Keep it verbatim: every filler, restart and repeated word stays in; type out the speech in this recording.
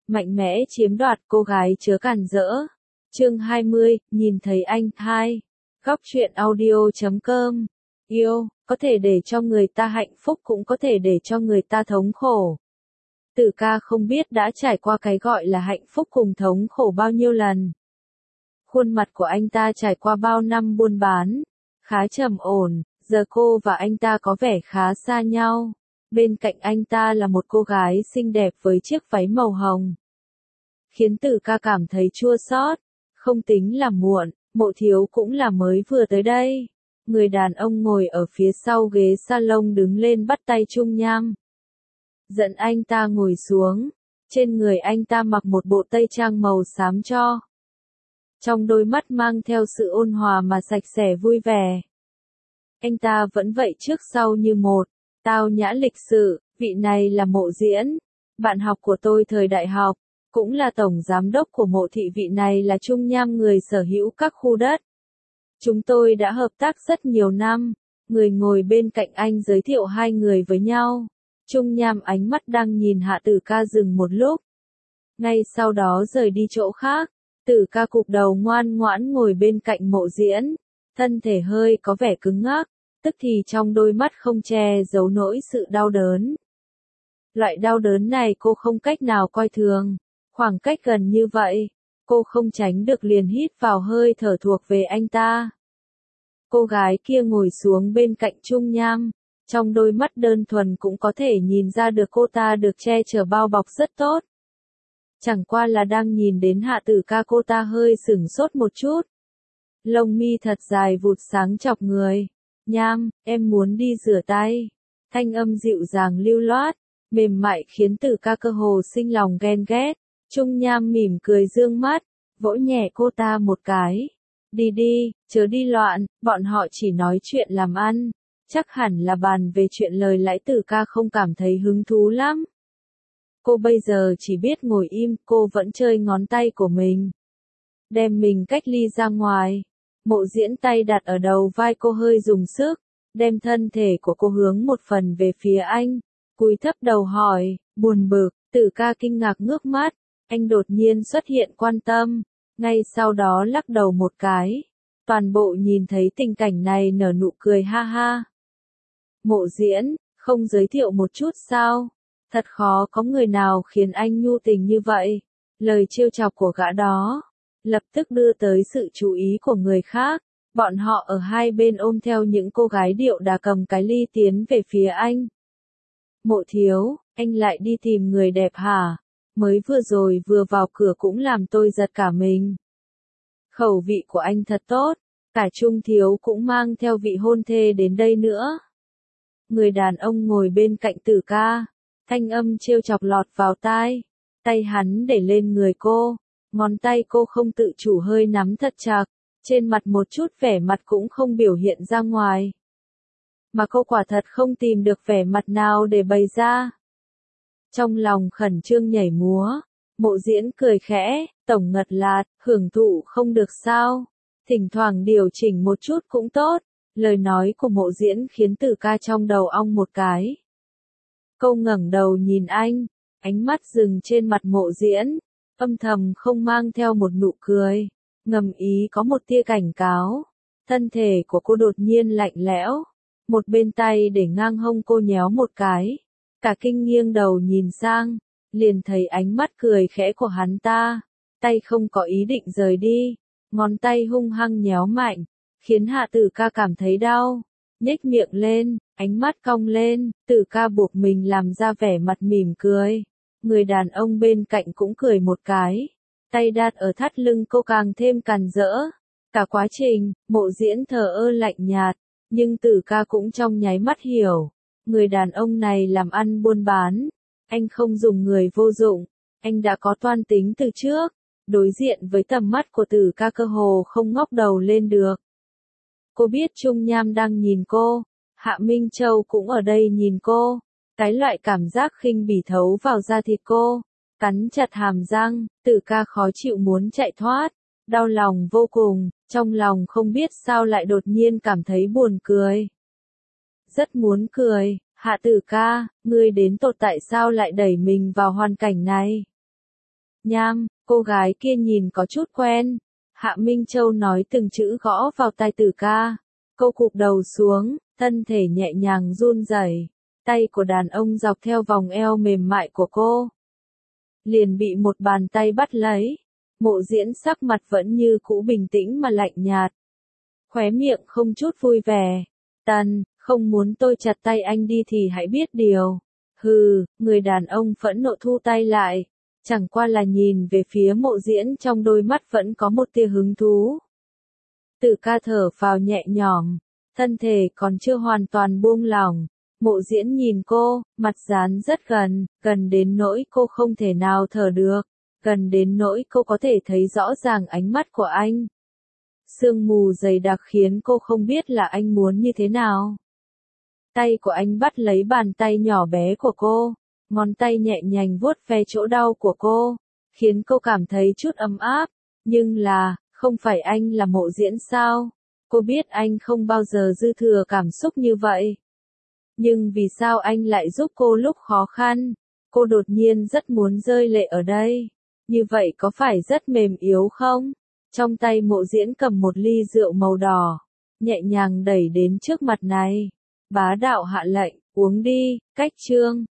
mạnh mẽ chiếm đoạt cô gái chớ cản rỡ. Chương hai mươi, nhìn thấy anh, hai. Góc truyện audio chấm com. Yêu, có thể để cho người ta hạnh phúc cũng có thể để cho người ta thống khổ. Tử ca không biết đã trải qua cái gọi là hạnh phúc cùng thống khổ bao nhiêu lần. Khuôn mặt của anh ta trải qua bao năm buôn bán, khá trầm ổn, giờ cô và anh ta có vẻ khá xa nhau. Bên cạnh anh ta là một cô gái xinh đẹp với chiếc váy màu hồng. Khiến Tử ca cảm thấy chua xót, không tính là muộn, Mộ Thiếu cũng là mới vừa tới đây. Người đàn ông ngồi ở phía sau ghế salon đứng lên bắt tay Trung Nham. Dẫn anh ta ngồi xuống, trên người anh ta mặc một bộ tây trang màu xám cho. Trong đôi mắt mang theo sự ôn hòa mà sạch sẽ vui vẻ. Anh ta vẫn vậy trước sau như một, tao nhã lịch sự, vị này là Mộ Diễn, bạn học của tôi thời đại học, cũng là tổng giám đốc của Mộ thị, vị này là Trung Nham, người sở hữu các khu đất. Chúng tôi đã hợp tác rất nhiều năm, người ngồi bên cạnh anh giới thiệu hai người với nhau. Trung Nham ánh mắt đang nhìn Hạ Tử ca dừng một lúc. Ngay sau đó rời đi chỗ khác, Tử ca cụp đầu ngoan ngoãn ngồi bên cạnh Mộ Diễn, thân thể hơi có vẻ cứng ngắc, tức thì trong đôi mắt không che giấu nỗi sự đau đớn. Loại đau đớn này cô không cách nào coi thường, khoảng cách gần như vậy, cô không tránh được liền hít vào hơi thở thuộc về anh ta. Cô gái kia ngồi xuống bên cạnh Trung Nham, trong đôi mắt đơn thuần cũng có thể nhìn ra được cô ta được che chở bao bọc rất tốt. Chẳng qua là đang nhìn đến Hạ Tử ca, cô ta hơi sửng sốt một chút. Lông mi thật dài vụt sáng chọc người. Nham, em muốn đi rửa tay. Thanh âm dịu dàng lưu loát, mềm mại khiến Tử ca cơ hồ sinh lòng ghen ghét. Trung Nham mỉm cười dương mắt, vỗ nhẹ cô ta một cái. Đi đi, chớ đi loạn, bọn họ chỉ nói chuyện làm ăn. Chắc hẳn là bàn về chuyện lời lãi. Tử ca không cảm thấy hứng thú lắm. Cô bây giờ chỉ biết ngồi im, cô vẫn chơi ngón tay của mình. Đem mình cách ly ra ngoài. Mộ Diễn tay đặt ở đầu vai cô hơi dùng sức, đem thân thể của cô hướng một phần về phía anh, cúi thấp đầu hỏi, buồn bực. Tử ca kinh ngạc ngước mắt, anh đột nhiên xuất hiện quan tâm, ngay sau đó lắc đầu một cái. Toàn bộ nhìn thấy tình cảnh này nở nụ cười ha ha. Mộ Diễn, không giới thiệu một chút sao? Thật khó có người nào khiến anh nhu tình như vậy. Lời trêu chọc của gã đó lập tức đưa tới sự chú ý của người khác. Bọn họ ở hai bên ôm theo những cô gái điệu đà cầm cái ly tiến về phía anh. Mộ Thiếu, anh lại đi tìm người đẹp hả? Mới vừa rồi vừa vào cửa cũng làm tôi giật cả mình. Khẩu vị của anh thật tốt, cả Trung Thiếu cũng mang theo vị hôn thê đến đây nữa. Người đàn ông ngồi bên cạnh Tử ca, thanh âm trêu chọc lọt vào tai, tay hắn để lên người cô, ngón tay cô không tự chủ hơi nắm thật chặt, trên mặt một chút vẻ mặt cũng không biểu hiện ra ngoài. Mà cô quả thật không tìm được vẻ mặt nào để bày ra. Trong lòng khẩn trương nhảy múa, Mộ Diễn cười khẽ, tổng ngật lạt, hưởng thụ không được sao, thỉnh thoảng điều chỉnh một chút cũng tốt. Lời nói của Mộ Diễn khiến Tử ca trong đầu ong một cái. Cô ngẩng đầu nhìn anh, ánh mắt dừng trên mặt Mộ Diễn, âm thầm không mang theo một nụ cười, ngầm ý có một tia cảnh cáo. Thân thể của cô đột nhiên lạnh lẽo, một bên tay để ngang hông cô nhéo một cái, cả kinh nghiêng đầu nhìn sang, liền thấy ánh mắt cười khẽ của hắn ta, tay không có ý định rời đi, ngón tay hung hăng nhéo mạnh, khiến Hạ Tử ca cảm thấy đau, nhếch miệng lên, ánh mắt cong lên. Tử ca buộc mình làm ra vẻ mặt mỉm cười. Người đàn ông bên cạnh cũng cười một cái, tay đặt ở thắt lưng cô càng thêm càn rỡ. Cả quá trình, Mộ Diễn thờ ơ lạnh nhạt, nhưng Tử ca cũng trong nháy mắt hiểu, người đàn ông này làm ăn buôn bán, anh không dùng người vô dụng, anh đã có toan tính từ trước. Đối diện với tầm mắt của Tử ca cơ hồ không ngóc đầu lên được. Cô biết Trung Nham đang nhìn cô, Hạ Minh Châu cũng ở đây nhìn cô, cái loại cảm giác khinh bỉ thấu vào da thịt cô, cắn chặt hàm răng. Tử ca khó chịu muốn chạy thoát, đau lòng vô cùng, trong lòng không biết sao lại đột nhiên cảm thấy buồn cười. Rất muốn cười, Hạ Tử ca, ngươi đến tột tại sao lại đẩy mình vào hoàn cảnh này? Nham, cô gái kia nhìn có chút quen. Hạ Minh Châu nói từng chữ gõ vào tai Tử Ca. Cô cụp đầu xuống, thân thể nhẹ nhàng run rẩy. Tay của đàn ông dọc theo vòng eo mềm mại của cô. Liền bị một bàn tay bắt lấy. Mộ Diễn sắc mặt vẫn như cũ bình tĩnh mà lạnh nhạt. Khóe miệng không chút vui vẻ. Tần, không muốn tôi chặt tay anh đi thì hãy biết điều. Hừ, người đàn ông phẫn nộ thu tay lại. Chẳng qua là nhìn về phía Mộ Diễn trong đôi mắt vẫn có một tia hứng thú. Tử Ca thở phào nhẹ nhõm, thân thể còn chưa hoàn toàn buông lỏng. Mộ Diễn nhìn cô, mặt dán rất gần, gần đến nỗi cô không thể nào thở được, gần đến nỗi cô có thể thấy rõ ràng ánh mắt của anh. Sương mù dày đặc khiến cô không biết là anh muốn như thế nào. Tay của anh bắt lấy bàn tay nhỏ bé của cô, ngón tay nhẹ nhàng vuốt ve chỗ đau của cô, khiến cô cảm thấy chút ấm áp, nhưng là, không phải anh là Mộ Diễn sao? Cô biết anh không bao giờ dư thừa cảm xúc như vậy. Nhưng vì sao anh lại giúp cô lúc khó khăn? Cô đột nhiên rất muốn rơi lệ ở đây. Như vậy có phải rất mềm yếu không? Trong tay Mộ Diễn cầm một ly rượu màu đỏ, nhẹ nhàng đẩy đến trước mặt này. Bá đạo hạ lệnh, uống đi, cách chương.